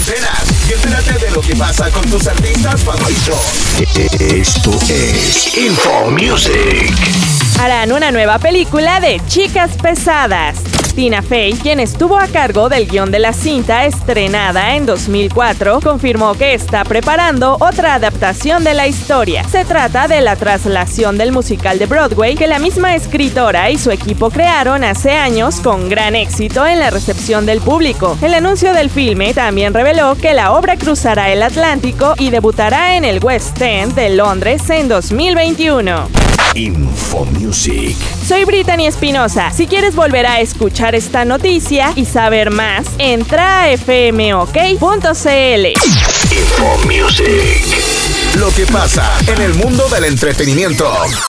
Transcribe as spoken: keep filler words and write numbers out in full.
antenas y entérate de lo que pasa con tus artistas favoritos. Esto es Info Music. Harán una nueva película de Chicas Pesadas. Tina Fey, quien estuvo a cargo del guión de la cinta estrenada en dos mil cuatro, confirmó que está preparando otra adaptación de la historia. Se trata de la traslación del musical de Broadway que la misma escritora y su equipo crearon hace años con gran éxito en la recepción del público. El anuncio del filme también reveló que la obra cruzará el Atlántico y debutará en el West End de Londres en dos mil veintiuno. Info Music. Soy Brittany Espinosa. Si quieres volver a escuchar esta noticia y saber más, entra a f m o k punto c l. Info Music. Lo que pasa en el mundo del entretenimiento.